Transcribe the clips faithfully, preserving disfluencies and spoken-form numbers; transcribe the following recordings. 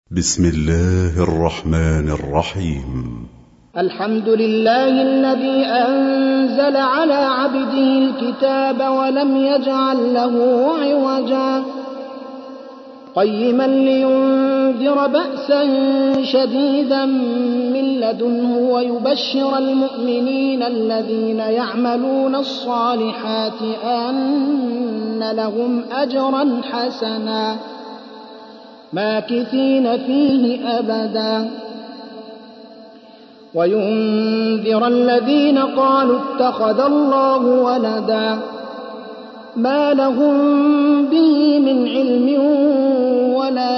بسم الله الرحمن الرحيم. الحمد لله الذي أنزل على عبده الكتاب ولم يجعل له عوجا قيما لينذر بأسا شديدا من لدنه ويبشر المؤمنين الذين يعملون الصالحات أن لهم أجرا حسنا ماكثين فيه أبدا وينذر الذين قالوا اتخذ الله ولدا ما لهم به من علم ولا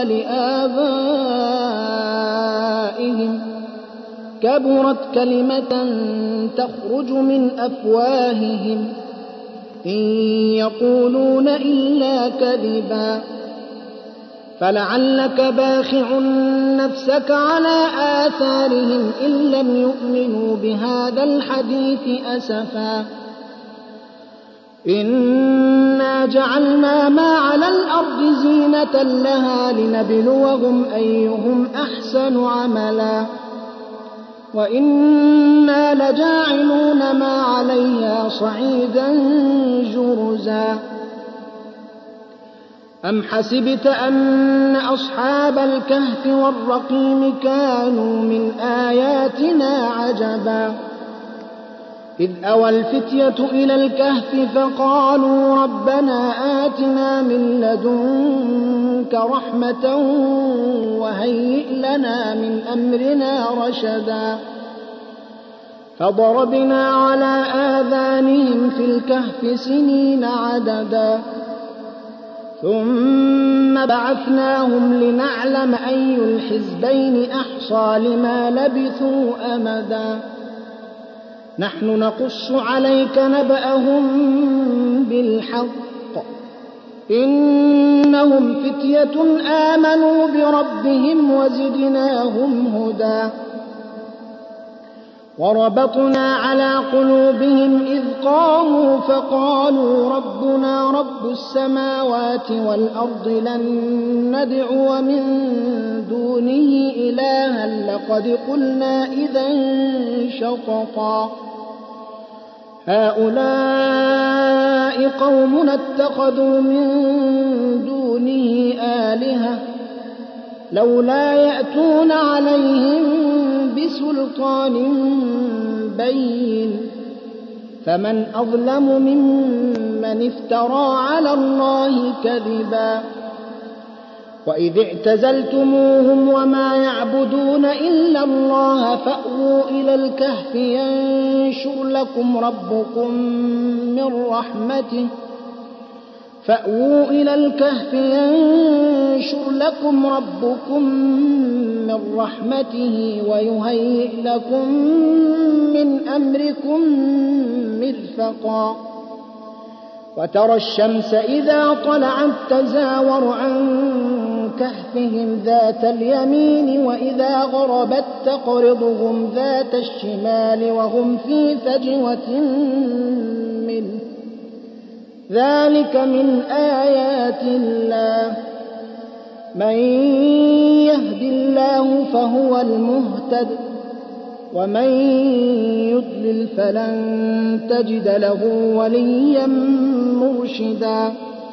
لآبائهم كبرت كلمة تخرج من أفواههم إن يقولون إلا كذبا فلعلك باخع نفسك على آثارهم إن لم يؤمنوا بهذا الحديث أسفا إنا جعلنا ما على الأرض زينة لها لنبلوهم أيهم أحسن عملا وإنا لجاعلون ما عليها صعيدا جرزا أم حسبت أن أصحاب الكهف والرقيم كانوا من آياتنا عجبا إذ أوى الفتية إلى الكهف فقالوا ربنا آتنا من لدنك رحمة وهيئ لنا من أمرنا رشدا فضربنا على آذانهم في الكهف سنين عددا ثم بعثناهم لنعلم أي الحزبين أحصى لما لبثوا أمدا نحن نقص عليك نبأهم بالحق إنهم فتية آمنوا بربهم وزدناهم هدى وربطنا على قلوبهم إذ قاموا فقالوا ربنا رب السماوات والأرض لن ندعو من دونه إلها لقد قلنا إذا شططا هؤلاء قومنا اتخذوا من دونه آلهة لولا يأتون عليهم بسلطان بين فمن أظلم ممن افترى على الله كذبا وإذ اعتزلتموهم وما يعبدون إلا الله فأووا إلى الكهف ينشر لكم ربكم من رحمته فأووا إلى الكهف ينشر لكم ربكم من رحمته ويهيئ لكم من أمركم مرفقا وترى الشمس إذا طلعت تزاور عن كهفهم ذات اليمين وإذا غربت تقرضهم ذات الشمال وهم في فجوة منه ذلك من آيات الله من يهد الله فهو المهتد ومن يضلل فلن تجد له وليا مرشدا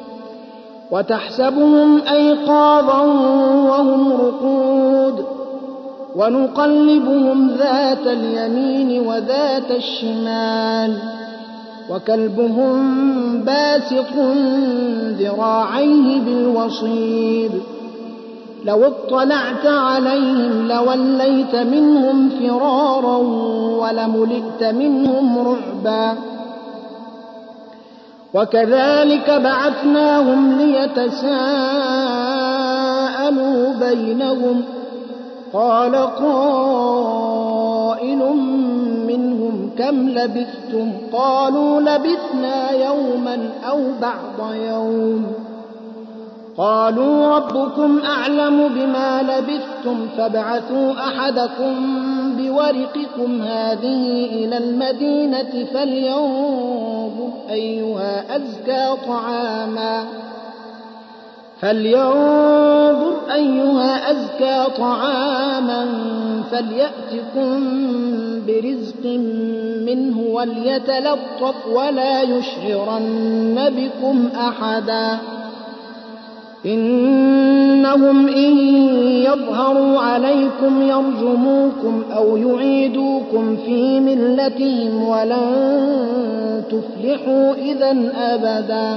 وتحسبهم أيقاظا وهم رقود ونقلبهم ذات اليمين وذات الشمال وكلبهم باسط ذراعيه بالوصيد لو اطلعت عليهم لوليت منهم فرارا ولملئت منهم رعبا وكذلك بعثناهم ليتساءلوا بينهم قال قائل منهم كم لبثتم قالوا لبثنا يوما أو بعض يوم قالوا ربكم أعلم بما لبثتم فابعثوا أحدكم بورقكم هذه إلى المدينة فلينظر أيها أزكى طعاما فلينظر أيها أزكى طعاما فليأتكم برزق منه وليتلطف ولا يشعرن بكم أحدا إنهم إن يظهروا عليكم يرجموكم أو يعيدوكم في ملتهم ولن تفلحوا إذا أبدا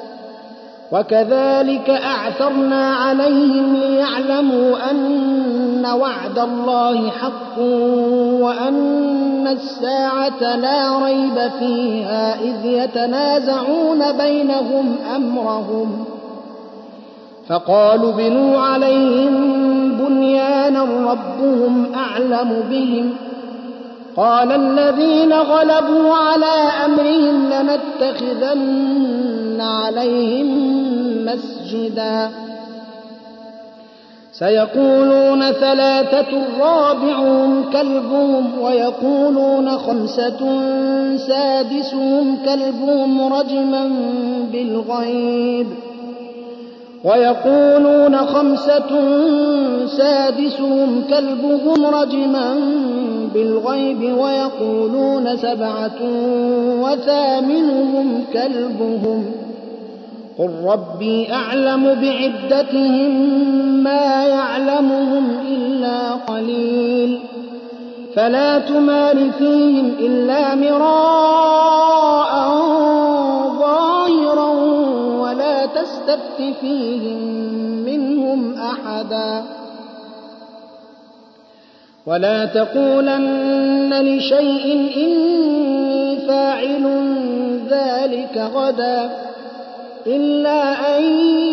وكذلك أعثرنا عليهم ليعلموا أن وعد الله حق وأن الساعة لا ريب فيها إذ يتنازعون بينهم أمرهم فقالوا بنوا عليهم بنيانا ربهم أعلم بهم قال الذين غلبوا على أمرهم لنتخذن عليهم مسجدا سيقولون ثلاثة رابعهم كلبهم ويقولون خمسة سادسهم كلبهم رجما بالغيب ويقولون خمسة سادسهم كلبهم رجما بالغيب ويقولون سبعة وثامنهم كلبهم قل ربي أعلم بعدتهم ما يعلمهم إلا قليل فلا تمار فيهم إلا مراء ظاهرا ولا تستفت فيهم منهم أحدا ولا تقولن لشيء إني فاعل ذلك غدا إلا أن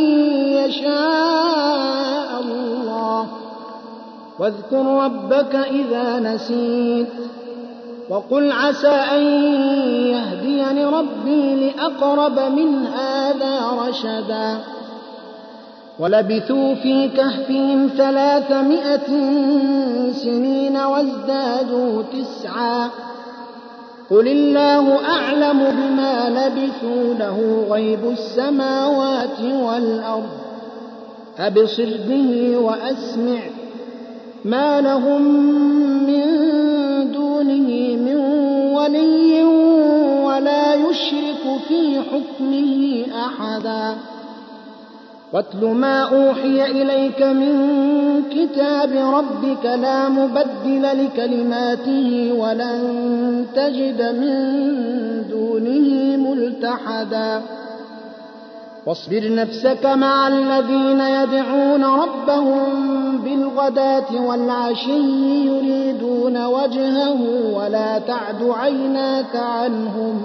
يشاء الله واذكر ربك إذا نسيت وقل عسى أن يهديني ربي لأقرب من هذا رشدا ولبثوا في كهفهم ثلاثمائة سنين وازدادوا تسعا قل الله أعلم بما لبثوا له غيب السماوات والأرض أبصر به وأسمع ما لهم من دونه من ولي ولا يشرك في حكمه أحدا واتل ما أوحي إليك من كتاب ربك لا مبدل لكلماته ولن تجد من دونه ملتحدا واصبر نفسك مع الذين يدعون ربهم بالغداة والعشي يريدون وجهه ولا تعد عيناك عنهم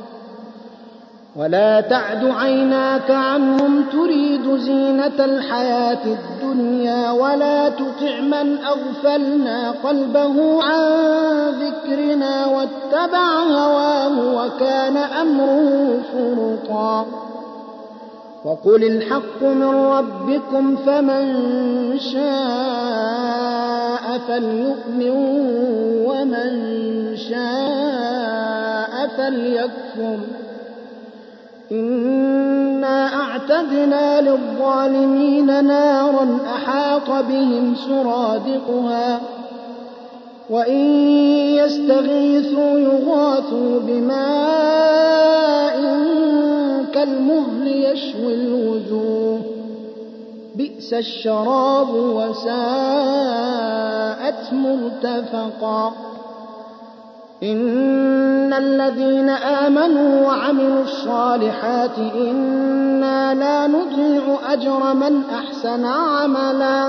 ولا تعد عيناك عنهم تريد زينة الحياة الدنيا ولا تطع من أغفلنا قلبه عن ذكرنا واتبع هواه وكان أمره فرطا وقل الحق من ربكم فمن شاء فليؤمن ومن شاء فليكفر إنا أعتدنا للظالمين نارا أحاط بهم سرادقها وإن يستغيثوا يغاثوا بماء كالمهل يشوي الوجوه بئس الشراب وساءت مرتفقا إن الذين آمنوا وعملوا الصالحات إنا لا نضيع أجر من أحسن عملا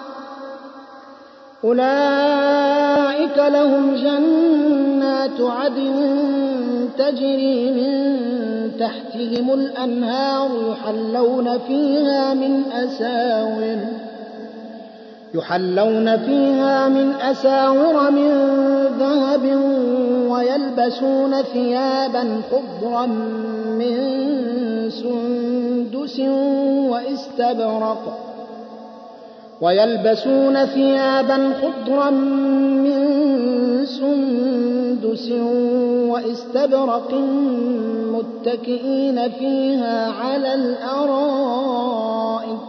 أولئك لهم جنات عدن تجري من تحتهم الأنهار يحلون فيها من أساور يحلون فيها من أساور من ذهب ويلبسون ثيابا خضرا من سندس واستبرق ويلبسون ثيابا خضرا من سندس واستبرق متكئين فيها على الأرائك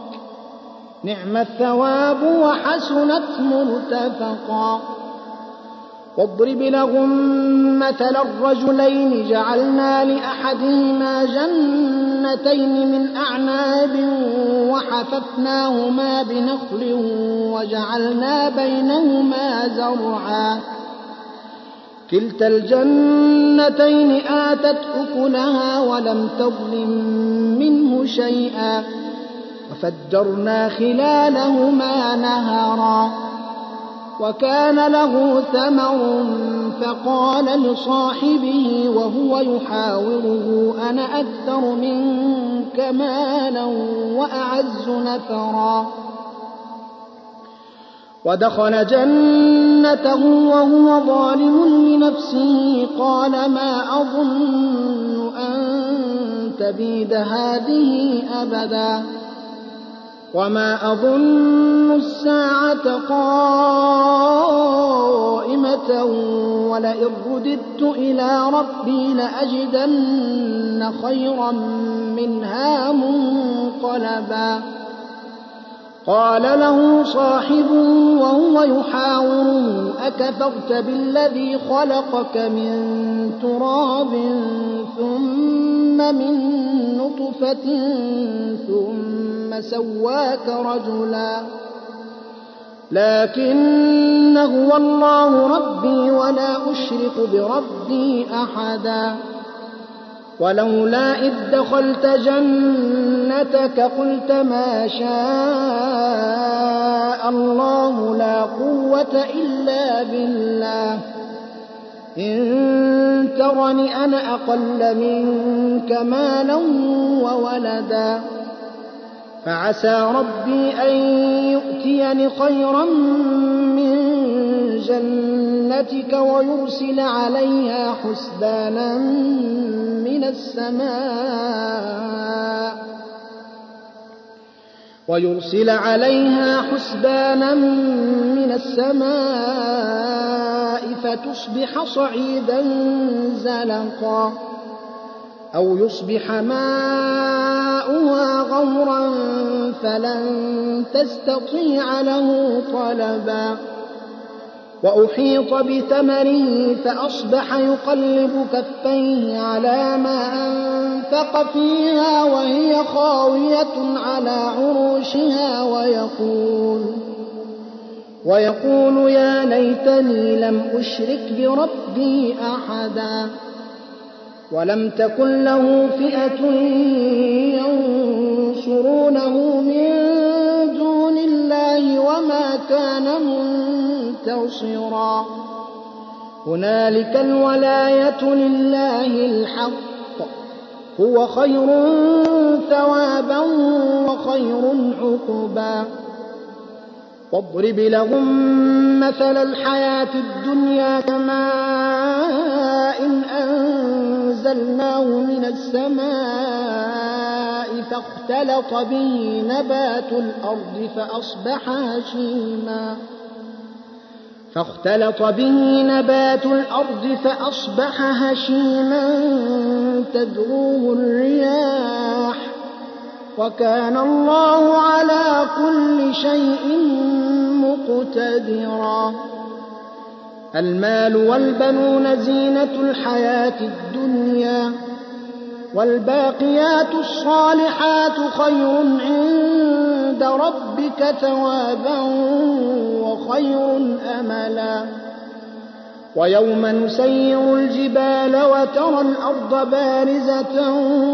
نعم الثواب وحسنت مرتفقا واضرب لهم مثل الرجلين جعلنا لأحدهما جنتين من أعناب وحففناهما بنخل وجعلنا بينهما زرعا كلتا الجنتين آتت أكلها ولم تظلم منه شيئا وفجرنا خلالهما نهرا وكان له ثمر فقال لصاحبه وهو يحاوره أنا أكثر منك مالا وأعز نفرا ودخل جنته وهو ظالم لنفسه قال ما أظن أن تبيد هذه أبدا وما أظن الساعة قائمة ولئن رددت إلى ربي لأجدن خيرا منها منقلبا قال له صاحبه وهو يحاوره أكفرت بالذي خلقك من تراب ثم من نطفة ثم سواك رجلا لكن هو الله ربي ولا أشرك بربي أحدا ولولا إذ دخلت جنتك قلت ما شاء الله لا قوة إلا بالله إن ترني أنا أقل منك مالا وولدا فعسى ربي أن يؤتيني خيرا من جنتك ويرسل عليها حسبانا من السماء ويرسل عليها حسبانا من السماء فتصبح صعيدا زلقا أو يصبح ماؤها غورا فلن تستطيع له طلبا وأحيط بثمره فأصبح يقلب كفيه على ما أنفق فيها وهي خاوية على عروشها ويقول ويقول يا ليتني لم أشرك بربي أحدا ولم تكن له فئة ينصرونه من دون الله وما كان منتصرا هنالك الولاية لله الحق هو خير ثوابا وخير عقبا واضرب لهم مثل الحياة الدنيا كماء إن أنزلناه من السماء فاختلط به نبات الأرض فأصبح هشيما فاختلط به نبات الأرض فأصبح هشيما تذروه الرياح وكان الله على كل شيء مقتدرا المال والبنون زينة الحياة الدنيا والباقيات الصالحات خير عند ربك ثوابا وخير أملا ويوم نسير الجبال وترى الأرض بارزة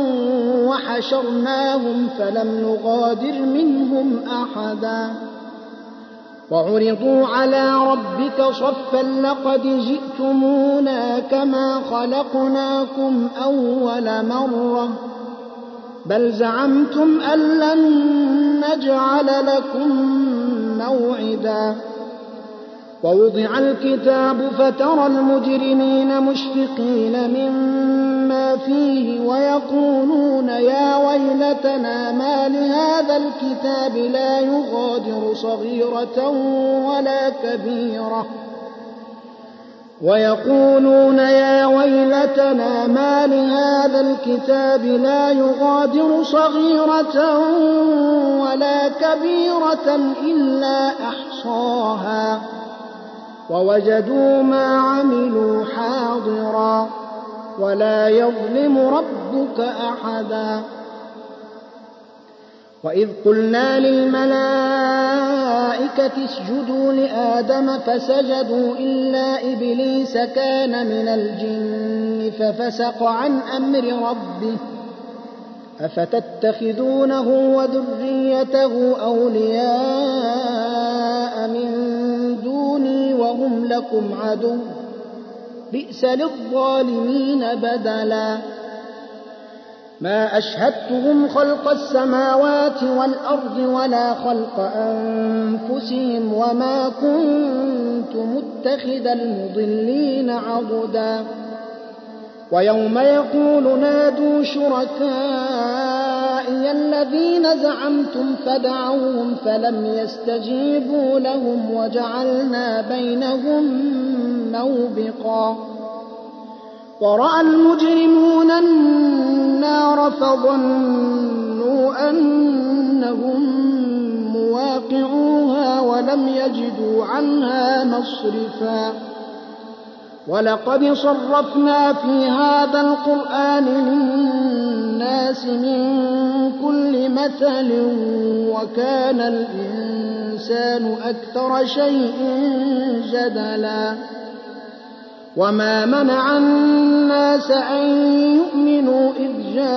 وحشرناهم فلم نغادر منهم أحدا وعرضوا على ربك صفا لقد جئتمونا كما خلقناكم أول مرة بل زعمتم أن لن نجعل لكم موعدا ووضع الكتاب فترى المجرمين مشفقين مما فيه ويقولون يا ويلتنا ما لهذا الكتاب لا يغادر صغيرة ولا كبيرة ويقولون يا ويلتنا ما لهذا الكتاب لا يغادر صغيرة ولا كبيرة إلا أحصاها ووجدوا ما عملوا حاضرا ولا يظلم ربك أحدا. وإذ قلنا للملائكة اسجدوا لآدم فسجدوا إلا إبليس كان من الجن ففسق عن أمر ربه أفتتخذونه وذريته أولياء من دوني وهم لكم عدو بئس للظالمين بدلا. ما أشهدتهم خلق السماوات والأرض ولا خلق أنفسهم وما كنت متخذ المضلين عضدا. ويوم يقول نادوا شركائي الذين زعمتم فدعوهم فلم يستجيبوا لهم وجعلنا بينهم موبقا. ورأى المجرمون النار فظنوا أنهم مواقعوها ولم يجدوا عنها مصرفا. ولقد صرفنا في هذا القرآن للناس من كل مثل وكان الإنسان أكثر شيء جدلا. وما منع الناس أن يؤمنوا إذ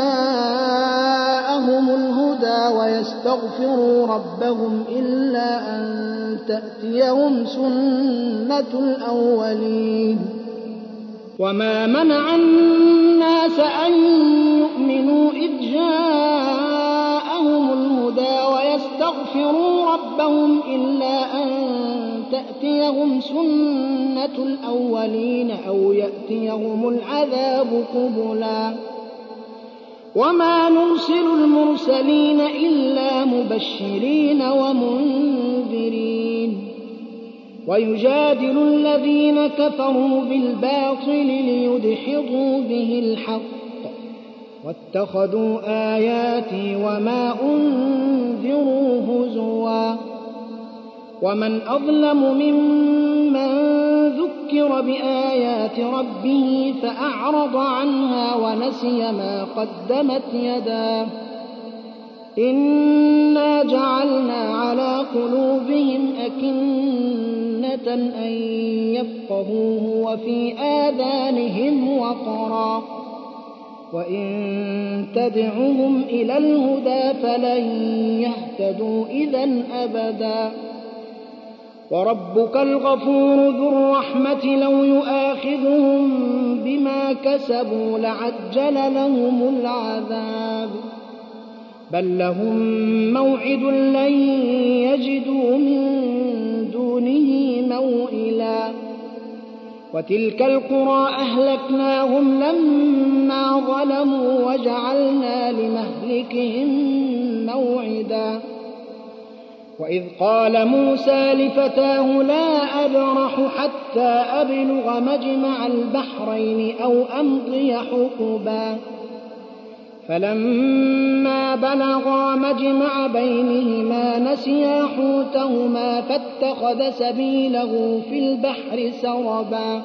جاءهم الهدى ويستغفروا ربهم إلا أن تأتيهم سنة الأولين. وما منع الناس أن يؤمنوا إذ جاءهم الهدى ويستغفروا ربهم إلا أن تأتيهم سنة الأولين أو يأتيهم العذاب قبلا. وما نرسل المرسلين إلا مبشرين ومنذرين. ويجادل الذين كفروا بالباطل ليدحضوا به الحق واتخذوا آياتي وما أنذروا هزوا. ومن أظلم ممن ذكر بآيات ربه فأعرض عنها ونسي ما قدمت يداه إنا جعلنا على قلوبهم أكنة أن يفقهوه وفي آذانهم وقرا وإن تدعهم إلى الهدى فلن يهتدوا إذا أبدا. وربك الغفور ذو الرحمة لو يؤاخذهم بما كسبوا لعجل لهم العذاب بل لهم موعد لن يجدوا من دونه موئلا. وتلك القرى أهلكناهم لما ظلموا وجعلنا لمهلكهم موعدا. وإذ قال موسى لفتاه لا أبرح حتى أبلغ مجمع البحرين أو أمضي حقبا فلما بلغا مجمع بينهما نسيا حوتهما فاتخذ سبيله في البحر سربا.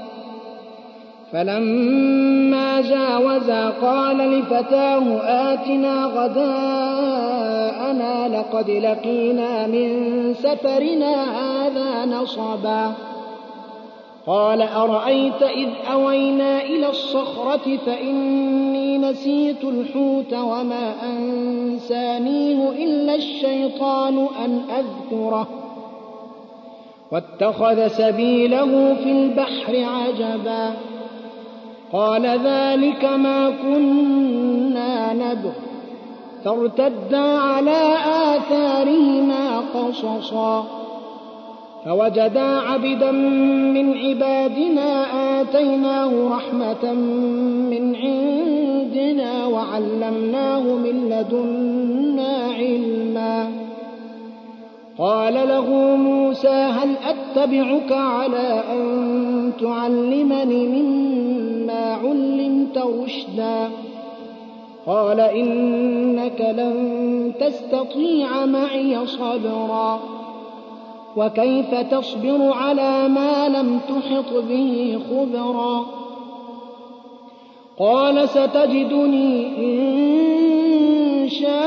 فلما جاوزا قال لفتاه آتنا غداءنا لقد لقينا من سفرنا هذا نصبا. قال أرأيت إذ أوينا إلى الصخرة فإني نسيت الحوت وما أنسانيه إلا الشيطان أن أذكره واتخذ سبيله في البحر عجبا. قال ذلك ما كنا نبغ فارتدا على آثارهما قصصا فوجدا عبدا من عبادنا آتيناه رحمة من عندنا وعلمناه من لدنا علما. قال له موسى هل أتبعك على أن تعلمني مما علمت رشدا قال إنك لن تستطيع معي صبرا وكيف تصبر على ما لم تحط به خبرا قال ستجدني إن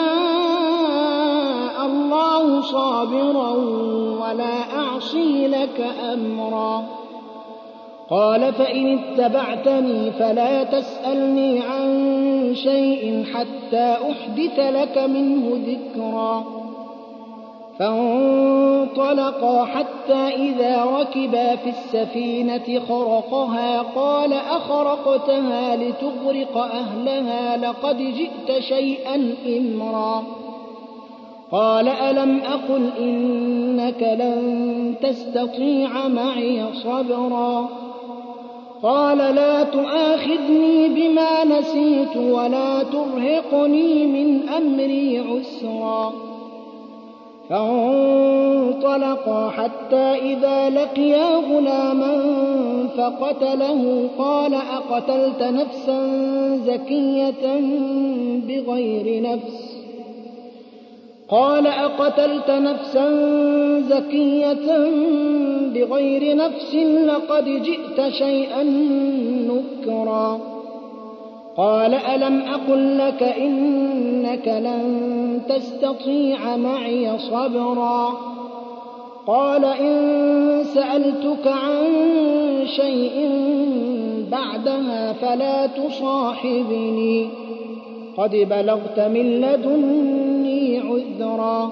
شاء الله صابرا ولا أعصي لك أمرا قال فإن اتبعتني فلا تسألني عن شيء حتى أحدث لك منه ذكرا فانطلقا حتى إذا ركبا في السفينة خرقها قال أخرقتها لتغرق أهلها لقد جئت شيئا إمرا قال ألم أقل إنك لن تستطيع معي صبرا قال لا تؤاخذني بما نسيت ولا ترهقني من أمري عسرا فانطلقا حتى إذا لقيا غلاما فقتله قال أقتلت نفسا زكية بغير نفس قال أقتلت نفسا زكية بغير نفس لقد جئت شيئا نكرا قال ألم أقل لك إنك لن تستطيع معي صبرا قال إن سألتك عن شيء بعدها فلا تصاحبني قد بلغت من لدني عذرا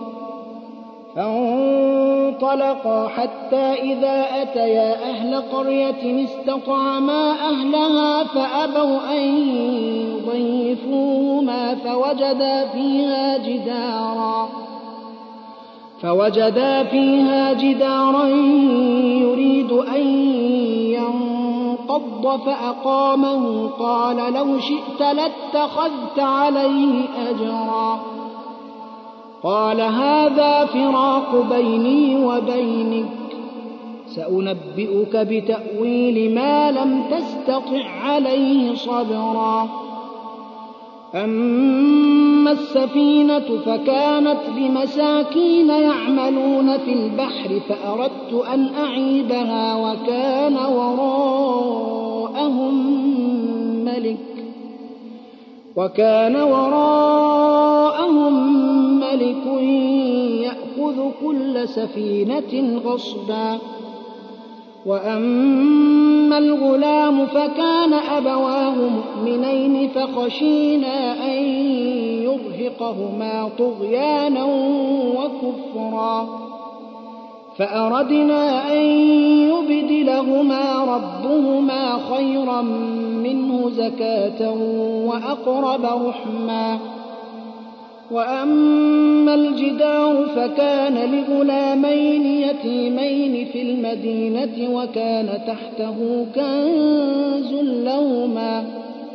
فانطلقا حتى إذا أتيا أهل قرية استطعما أهلها فأبوا أن يضيفوهما فوجدا فيها جدارا فوجدا فيها جدارا يريد أن ينقض فأقامه قال لو شئت لاتخذت عليه أجرا قال هذا فراق بيني وبينك سأنبئك بتأويل ما لم تستطع عليه صبرا أما السفينة فكانت لمساكين يعملون في البحر فأردت أن أعيبها وكان وراءهم ملك وكان وراءهم ملك يأخذ كل سفينة غصبا وأما الغلام فكان أبواه مؤمنين فخشينا أن يرهقهما طغيانا وكفرا فأردنا أن يبدلهما ربهما خيرا منه زكاة وأقرب رحما وأما الجدار فكان لغلامين يتيمين في المدينة وكان تحته كنز لهما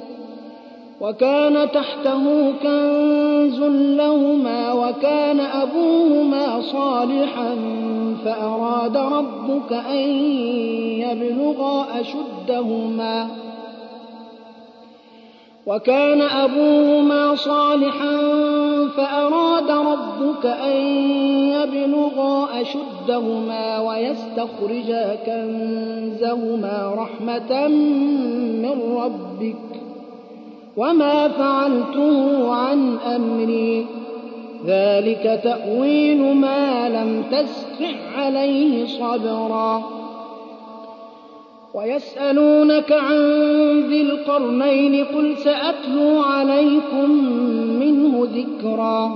وكان تحته كنز لهما وكان أبوهما صالحا فأراد ربك أن يبلغا أشدهما وكان أبوهما صالحا فأراد ربك أن يبلغا أشدهما ويستخرجا كنزهما رحمة من ربك وما فعلته عن أمري ذلك تأويل ما لم تستطع عليه صبرا ويسألونك عن ذي القرنين قل سأتلو عليكم منه ذكرا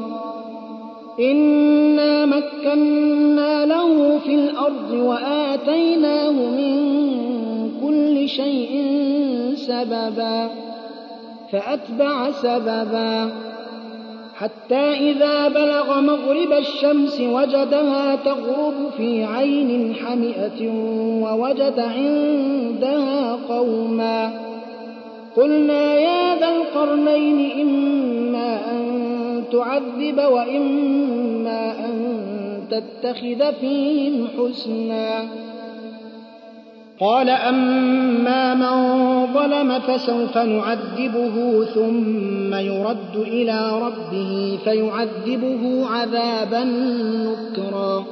إنا مكنا له في الأرض وآتيناه من كل شيء سببا فأتبع سببا حتى إذا بلغ مغرب الشمس وجدها تغرب في عين حمئة ووجد عندها قوما قلنا يا ذا القرنين إما أن تعذب وإما أن تتخذ فيهم حسنا. قال أما من ظلم فسوف نعذبه ثم يرد إلى ربه فيعذبه عذابا نكرا.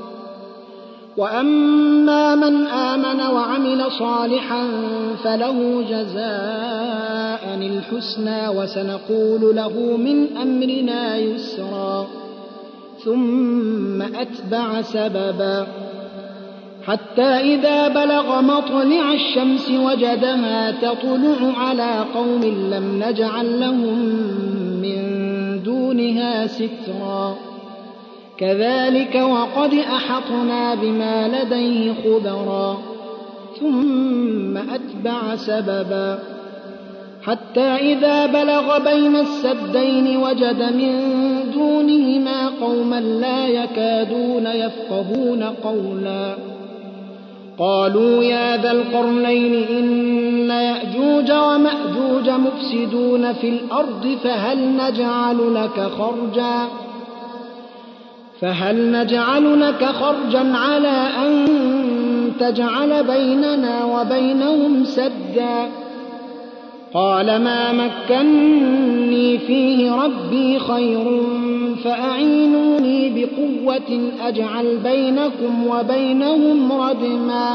وأما من آمن وعمل صالحا فله جزاء الحسنى وسنقول له من أمرنا يسرا. ثم أتبع سببا حتى إذا بلغ مطلع الشمس وجدها تطلع على قوم لم نجعل لهم من دونها سترا. كذلك وقد أحطنا بما لديه خبرا. ثم أتبع سببا حتى إذا بلغ بين السدين وجد من دونهما قوما لا يكادون يفقهون قولا. قالوا يا ذا القرنين إن يأجوج ومأجوج مفسدون في الأرض فهل نجعل لك خرجا فهل نجعل لك خرجا على أن تجعل بيننا وبينهم سدا. قال ما مكني فيه ربي خير فأعينوني بقوة أجعل بينكم وبينهم ردما.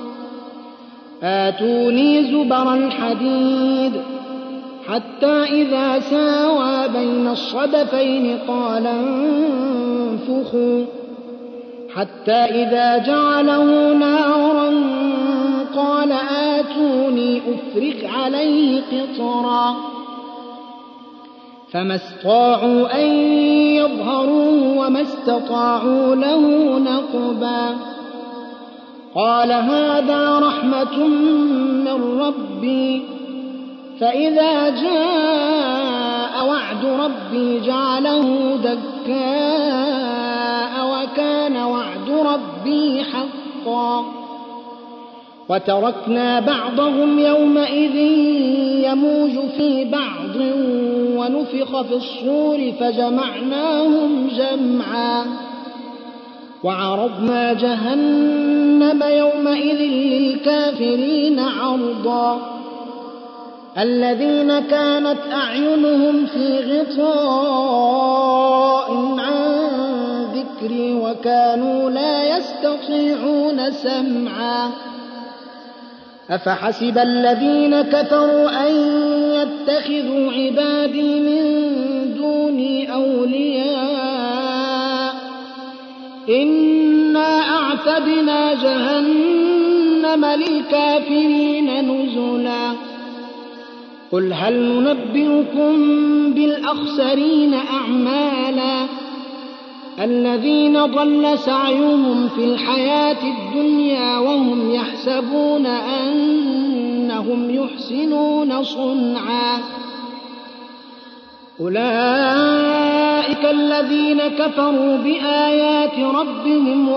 آتوني زبر الحديد حتى إذا ساوى بين الصدفين قال انفخوا حتى إذا جعله نارا قال آتوني أفرغ عليه قطرا. فما استطاعوا أن يظهروه وما استطاعوا له نقبا. قال هذا رحمة من ربي فإذا جاء وعد ربي جعله دكاء وكان وعد ربي حقا. وتركنا بعضهم يومئذ يموج في بعض ونفخ في الصور فجمعناهم جمعا. وعرضنا جهنم يومئذ للكافرين عرضا. الذين كانت أعينهم في غطاء عن ذكري وكانوا لا يستطيعون سمعا. أفحسب الذين كفروا أن يتخذوا عبادي من دوني أولياء إنا أعتدنا جهنم للكافرين نزلا. قل هل ننبئكم بالأخسرين أعمالا الذين ضل سعيهم في الحياة الدنيا وهم يحسبون أنهم يحسنون صنعا. أولئك الذين كفروا بآيات ربهم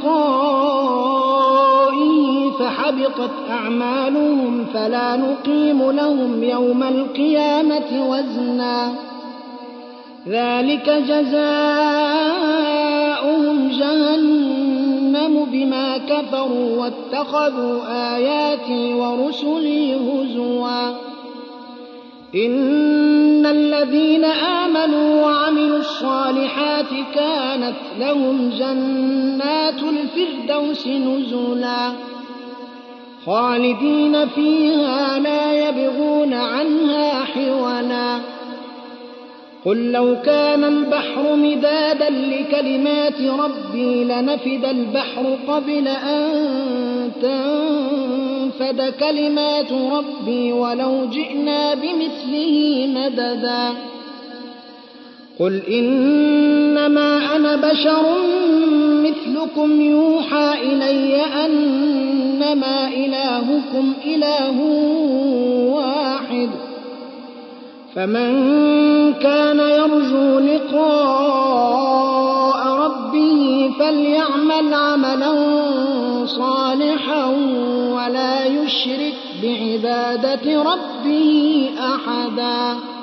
ولقائه فحبطت أعمالهم فلا نقيم لهم يوم القيامة وزنا. ذلك جزاؤهم جهنم بما كفروا واتخذوا آياتي ورسلي هزوا. إن الذين آمنوا وعملوا الصالحات كانت لهم جنات الفردوس نزلا خالدين فيها لا يبغون عنها حولا. قل لو كان البحر مدادا لكلمات ربي لنفد البحر قبل أن تنفد كلمات ربي ولو جئنا بمثله مددا. قل إنما أنا بشر مثلكم يوحى إلي أنما إلهكم إله واحد فمن كان يرجو لقاء ربه فليعمل عملا صالحا ولا يشرك بعبادة ربه أحدا.